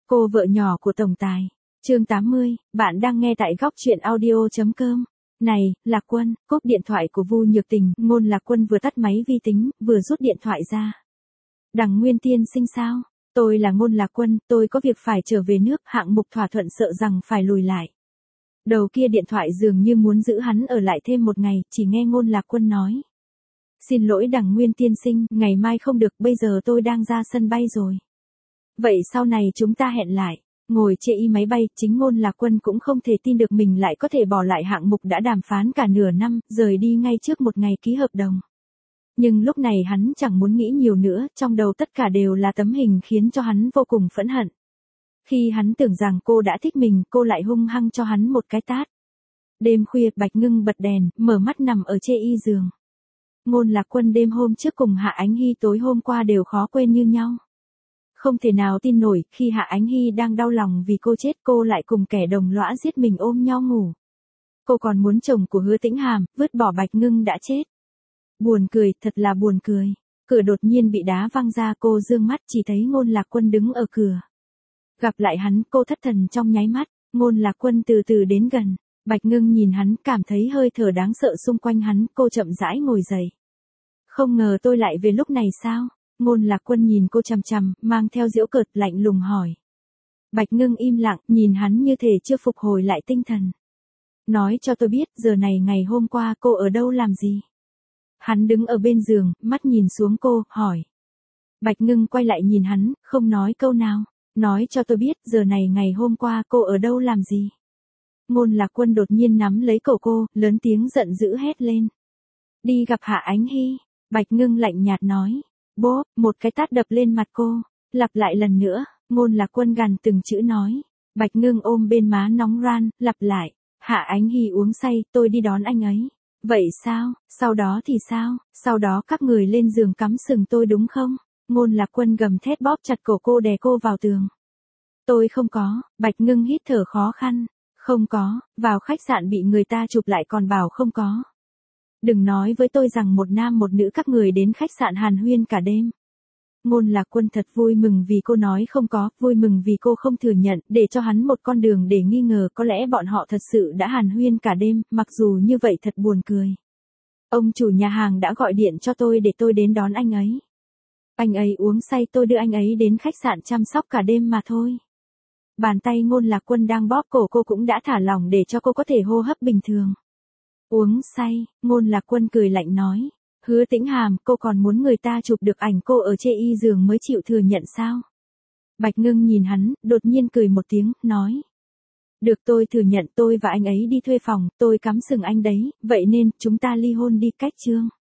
Cô vợ nhỏ của tổng tài. Chương 80, bạn đang nghe tại góc truyện audio.com. Này, Lạc Quân, cúp điện thoại của Vu Nhược Tình, Ngôn Lạc Quân vừa tắt máy vi tính, vừa rút điện thoại ra. Đằng Nguyên Tiên Sinh sao? Tôi là Ngôn Lạc Quân, tôi có việc phải trở về nước, hạng mục thỏa thuận sợ rằng phải lùi lại. Đầu kia điện thoại dường như muốn giữ hắn ở lại thêm một ngày, chỉ nghe Ngôn Lạc Quân nói. Xin lỗi đằng Nguyên Tiên Sinh, ngày mai không được, bây giờ tôi đang ra sân bay rồi. Vậy sau này chúng ta hẹn lại. Ngồi chê y máy bay, chính Ngôn Lạc Quân cũng không thể tin được mình lại có thể bỏ lại hạng mục đã đàm phán cả nửa năm, rời đi ngay trước một ngày ký hợp đồng. Nhưng lúc này hắn chẳng muốn nghĩ nhiều nữa, trong đầu tất cả đều là tấm hình khiến cho hắn vô cùng phẫn hận. Khi hắn tưởng rằng cô đã thích mình, cô lại hung hăng cho hắn một cái tát. Đêm khuya, Bạch Ngưng bật đèn, mở mắt nằm ở chê y giường. Ngôn Lạc Quân đêm hôm trước cùng Hạ Ánh Hy tối hôm qua đều khó quên như nhau. Không thể nào tin nổi, khi Hạ Ánh Hy đang đau lòng vì cô chết, cô lại cùng kẻ đồng lõa giết mình ôm nhau ngủ. Cô còn muốn chồng của Hứa Tĩnh Hàm, vứt bỏ Bạch Ngưng đã chết. Buồn cười, thật là buồn cười. Cửa đột nhiên bị đá văng ra, cô dương mắt chỉ thấy Ngôn Lạc Quân đứng ở cửa. Gặp lại hắn, cô thất thần trong nháy mắt. Ngôn Lạc Quân từ từ đến gần. Bạch Ngưng nhìn hắn, cảm thấy hơi thở đáng sợ xung quanh hắn, cô chậm rãi ngồi dậy. Không ngờ tôi lại về lúc này sao? Ngôn Lạc Quân nhìn cô chằm chằm, mang theo giễu cợt, lạnh lùng hỏi. Bạch Ngưng im lặng, nhìn hắn như thể chưa phục hồi lại tinh thần. Nói cho tôi biết, giờ này ngày hôm qua cô ở đâu làm gì? Hắn đứng ở bên giường, mắt nhìn xuống cô, hỏi. Bạch Ngưng quay lại nhìn hắn, không nói câu nào. Nói cho tôi biết, giờ này ngày hôm qua cô ở đâu làm gì? Ngôn Lạc Quân đột nhiên nắm lấy cổ cô, lớn tiếng giận dữ hét lên. Đi gặp Hạ Ánh Hy. Bạch Ngưng lạnh nhạt nói. Bốp, một cái tát đập lên mặt cô. Lặp lại lần nữa, Ngôn Lạc Quân gằn từng chữ nói. Bạch Ngưng ôm bên má nóng ran, lặp lại. Hạ Ánh Hy uống say, tôi đi đón anh ấy. Vậy sao, sau đó thì sao, sau đó các người lên giường cắm sừng tôi đúng không? Ngôn Lạc Quân gầm thét bóp chặt cổ cô đè cô vào tường. Tôi không có, Bạch Ngưng hít thở khó khăn. Không có, vào khách sạn bị người ta chụp lại còn bảo không có. Đừng nói với tôi rằng một nam một nữ các người đến khách sạn hàn huyên cả đêm. Ngôn Lạc Quân thật vui mừng vì cô nói không có, vui mừng vì cô không thừa nhận, để cho hắn một con đường để nghi ngờ có lẽ bọn họ thật sự đã hàn huyên cả đêm, mặc dù như vậy thật buồn cười. Ông chủ nhà hàng đã gọi điện cho tôi để tôi đến đón anh ấy. Anh ấy uống say, tôi đưa anh ấy đến khách sạn chăm sóc cả đêm mà thôi. Bàn tay Ngôn Lạc Quân đang bóp cổ cô cũng đã thả lỏng để cho cô có thể hô hấp bình thường. Uống say, Ngôn Lạc Quân cười lạnh nói. Hứa Tĩnh Hàm, cô còn muốn người ta chụp được ảnh cô ở chê y giường mới chịu thừa nhận sao? Bạch Ngưng nhìn hắn, đột nhiên cười một tiếng, nói. Được, tôi thừa nhận, tôi và anh ấy đi thuê phòng, tôi cắm sừng anh đấy, vậy nên chúng ta ly hôn đi, cách chương.